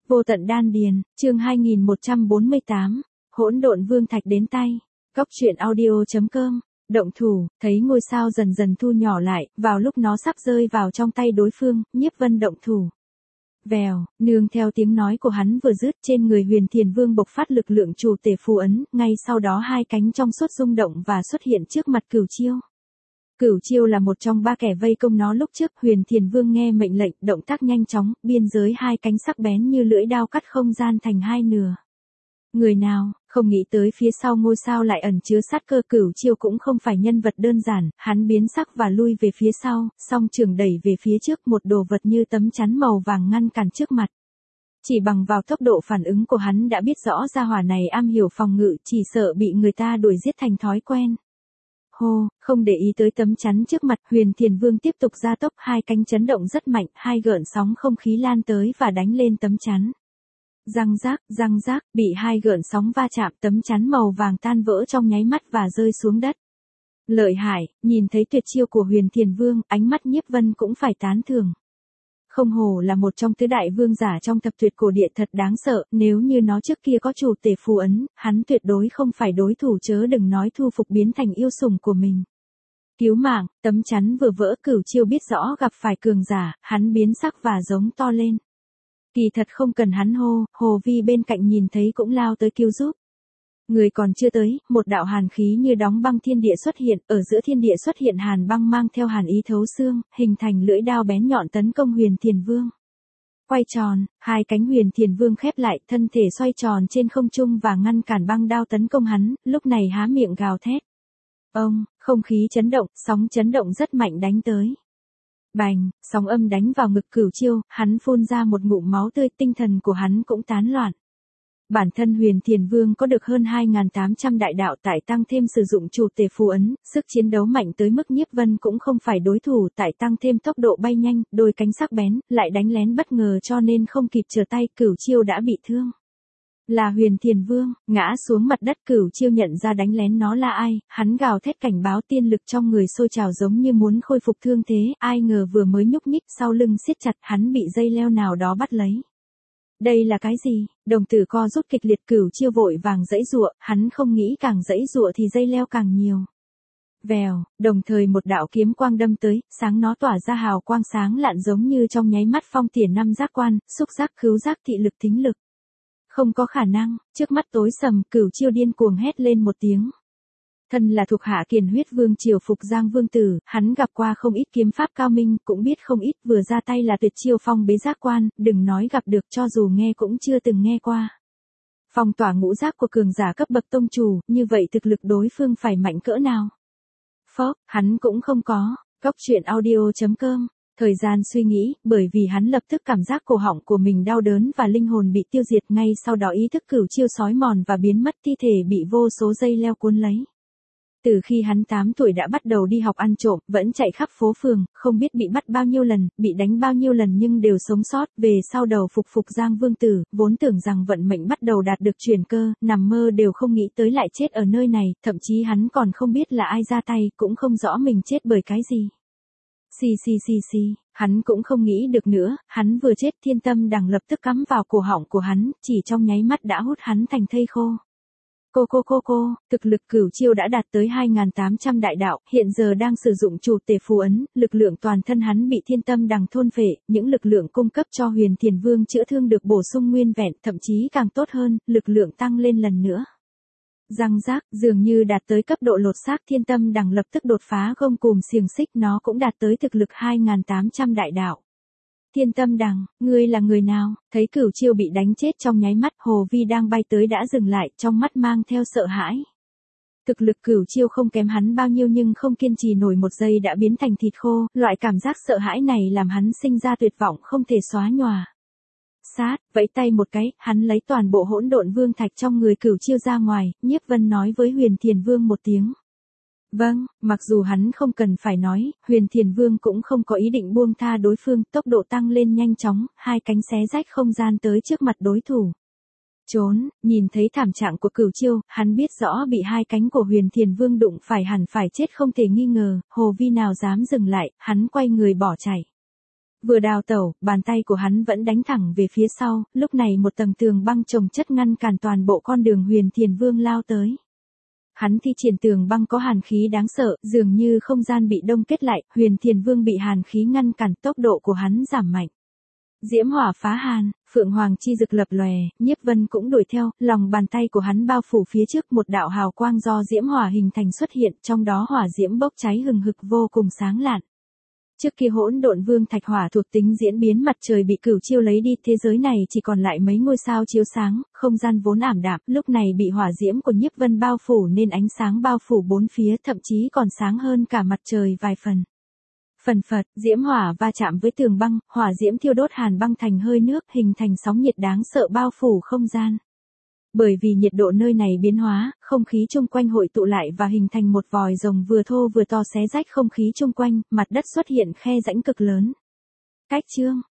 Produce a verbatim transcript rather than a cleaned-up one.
Vô tận đan điền, chương hai nghìn một trăm bốn mươi tám, hỗn độn vương thạch đến tay. Góc truyện audio chấm com, động thủ, thấy ngôi sao dần dần thu nhỏ lại, vào lúc nó sắp rơi vào trong tay đối phương, Nhiếp Vân động thủ. Vèo, nương theo tiếng nói của hắn vừa dứt, trên người Huyền Thiền Vương bộc phát lực lượng chủ tể phù ấn, ngay sau đó hai cánh trong suốt rung động và xuất hiện trước mặt Cửu Chiêu. Cửu Chiêu là một trong ba kẻ vây công nó lúc trước, Huyền Thiền Vương nghe mệnh lệnh, động tác nhanh chóng, biên giới hai cánh sắc bén như lưỡi đao cắt không gian thành hai nửa. Người nào, không nghĩ tới phía sau ngôi sao lại ẩn chứa sát cơ. Cửu Chiêu cũng không phải nhân vật đơn giản, hắn biến sắc và lui về phía sau, song trường đẩy về phía trước, một đồ vật như tấm chắn màu vàng ngăn cản trước mặt. Chỉ bằng vào tốc độ phản ứng của hắn đã biết rõ gia hỏa này am hiểu phòng ngự, chỉ sợ bị người ta đuổi giết thành thói quen. Hô, không để ý tới tấm chắn trước mặt, Huyền Thiền Vương tiếp tục gia tốc, hai cánh chấn động rất mạnh, hai gợn sóng không khí lan tới và đánh lên tấm chắn. Răng rác, răng rác, bị hai gợn sóng va chạm, tấm chắn màu vàng tan vỡ trong nháy mắt và rơi xuống đất. Lợi hại, nhìn thấy tuyệt chiêu của Huyền Thiền Vương, ánh mắt Nhiếp Vân cũng phải tán thưởng. Không hổ là một trong tứ đại vương giả trong thập tuyệt cổ địa, thật đáng sợ, nếu như nó trước kia có chủ tể phù ấn, hắn tuyệt đối không phải đối thủ, chớ đừng nói thu phục biến thành yêu sủng của mình. Cứu mạng, tấm chắn vừa vỡ. Cửu Chiêu biết rõ gặp phải cường giả, hắn biến sắc và giống to lên. Kỳ thật không cần hắn hô, Hồ Vi bên cạnh nhìn thấy cũng lao tới cứu giúp. Người còn chưa tới, một đạo hàn khí như đóng băng thiên địa xuất hiện, ở giữa thiên địa xuất hiện hàn băng mang theo hàn ý thấu xương, hình thành lưỡi đao bén nhọn tấn công Huyền Thiền Vương. Quay tròn, hai cánh Huyền Thiền Vương khép lại, thân thể xoay tròn trên không trung và ngăn cản băng đao tấn công hắn, lúc này há miệng gào thét. Ông, không khí chấn động, sóng chấn động rất mạnh đánh tới. Bành, sóng âm đánh vào ngực Cửu Chiêu, hắn phun ra một ngụm máu tươi, tinh thần của hắn cũng tán loạn. Bản thân Huyền Thiền Vương có được hơn hai nghìn tám trăm đại đạo, tại tăng thêm sử dụng chủ tể phù ấn, sức chiến đấu mạnh tới mức Nhiếp Vân cũng không phải đối thủ, tại tăng thêm tốc độ bay nhanh, đôi cánh sắc bén, lại đánh lén bất ngờ cho nên không kịp trở tay, Cửu Chiêu đã bị thương. Là Huyền Thiền Vương, ngã xuống mặt đất. Cửu Chiêu nhận ra đánh lén nó là ai, hắn gào thét cảnh báo, tiên lực trong người sôi trào giống như muốn khôi phục thương thế, ai ngờ vừa mới nhúc nhích, sau lưng siết chặt, hắn bị dây leo nào đó bắt lấy. Đây là cái gì? Đồng tử co rút kịch liệt, Cửu Chiêu vội vàng giãy giụa, hắn không nghĩ càng giãy giụa thì dây leo càng nhiều. Vèo, đồng thời một đạo kiếm quang đâm tới, sáng nó tỏa ra hào quang sáng lạn giống như trong nháy mắt phong tiền năm giác quan, xúc giác, khứu giác, thị lực, thính lực. Không có khả năng, trước mắt tối sầm, Cửu Chiêu điên cuồng hét lên một tiếng. Thân là thuộc hạ Kiền Huyết Vương triều Phục Giang Vương tử, hắn gặp qua không ít kiếm pháp cao minh, cũng biết không ít, vừa ra tay là tuyệt chiêu phong bế giác quan, đừng nói gặp được, cho dù nghe cũng chưa từng nghe qua. Phong tỏa ngũ giác của cường giả cấp bậc tông chủ, như vậy thực lực đối phương phải mạnh cỡ nào? Phốc, hắn cũng không có. Góc truyện audio chấm com. Thời gian suy nghĩ, bởi vì hắn lập tức cảm giác cổ họng của mình đau đớn và linh hồn bị tiêu diệt, ngay sau đó ý thức Cửu Chiêu sói mòn và biến mất, thi thể bị vô số dây leo cuốn lấy. Từ khi hắn tám tuổi đã bắt đầu đi học ăn trộm, vẫn chạy khắp phố phường, không biết bị bắt bao nhiêu lần, bị đánh bao nhiêu lần nhưng đều sống sót, về sau đầu phục Phục Giang Vương tử, vốn tưởng rằng vận mệnh bắt đầu đạt được chuyển cơ, nằm mơ đều không nghĩ tới lại chết ở nơi này, thậm chí hắn còn không biết là ai ra tay, cũng không rõ mình chết bởi cái gì. Xì xì xì xì, hắn cũng không nghĩ được nữa, hắn vừa chết, thiên tâm đằng lập tức cắm vào cổ họng của hắn, chỉ trong nháy mắt đã hút hắn thành thây khô. Cô cô cô cô, thực lực Cửu Chiêu đã đạt tới hai nghìn tám trăm đại đạo, hiện giờ đang sử dụng chủ tể phù ấn, lực lượng toàn thân hắn bị thiên tâm đằng thôn phệ, những lực lượng cung cấp cho Huyền Thiền Vương chữa thương được bổ sung nguyên vẹn, thậm chí càng tốt hơn, lực lượng tăng lên lần nữa. Răng rác, dường như đạt tới cấp độ lột xác, thiên tâm đằng lập tức đột phá gông cùm xiềng xích, nó cũng đạt tới thực lực hai nghìn tám trăm đại đạo. Thiên tâm đằng, ngươi là người nào? Thấy Cửu Chiêu bị đánh chết trong nháy mắt, Hồ Vi đang bay tới đã dừng lại, trong mắt mang theo sợ hãi. Thực lực Cửu Chiêu không kém hắn bao nhiêu nhưng không kiên trì nổi một giây đã biến thành thịt khô, loại cảm giác sợ hãi này làm hắn sinh ra tuyệt vọng không thể xóa nhòa. Sát, vẫy tay một cái, hắn lấy toàn bộ hỗn độn vương thạch trong người Cửu Chiêu ra ngoài, Nhiếp Vân nói với Huyền Thiền Vương một tiếng. Vâng, mặc dù hắn không cần phải nói, Huyền Thiền Vương cũng không có ý định buông tha đối phương, tốc độ tăng lên nhanh chóng, hai cánh xé rách không gian tới trước mặt đối thủ. Trốn, nhìn thấy thảm trạng của Cửu Chiêu, hắn biết rõ bị hai cánh của Huyền Thiền Vương đụng phải hẳn phải chết không thể nghi ngờ, Hồ Vi nào dám dừng lại, hắn quay người bỏ chạy. Vừa đào tẩu, bàn tay của hắn vẫn đánh thẳng về phía sau, lúc này một tầng tường băng chồng chất ngăn cản toàn bộ con đường Huyền Thiền Vương lao tới. Hắn thi triển tường băng có hàn khí đáng sợ, dường như không gian bị đông kết lại, Huyền Thiền Vương bị hàn khí ngăn cản, tốc độ của hắn giảm mạnh. Diễm hỏa phá hàn, phượng hoàng chi rực lập lòe, Nhiếp Vân cũng đuổi theo, lòng bàn tay của hắn bao phủ phía trước một đạo hào quang do diễm hỏa hình thành xuất hiện, trong đó hỏa diễm bốc cháy hừng hực vô cùng sáng lạn. Trước khi hỗn độn vương thạch hỏa thuộc tính diễn biến mặt trời bị cửu chiêu lấy đi, thế giới này chỉ còn lại mấy ngôi sao chiếu sáng, không gian vốn ảm đạm, lúc này bị hỏa diễm của Nhiếp Vân bao phủ nên ánh sáng bao phủ bốn phía, thậm chí còn sáng hơn cả mặt trời vài phần. Phần phật, diễm hỏa va chạm với tường băng, hỏa diễm thiêu đốt hàn băng thành hơi nước, hình thành sóng nhiệt đáng sợ bao phủ không gian. Bởi vì nhiệt độ nơi này biến hóa, không khí chung quanh hội tụ lại và hình thành một vòi rồng vừa thô vừa to xé rách không khí chung quanh, mặt đất xuất hiện khe rãnh cực lớn. Cách chương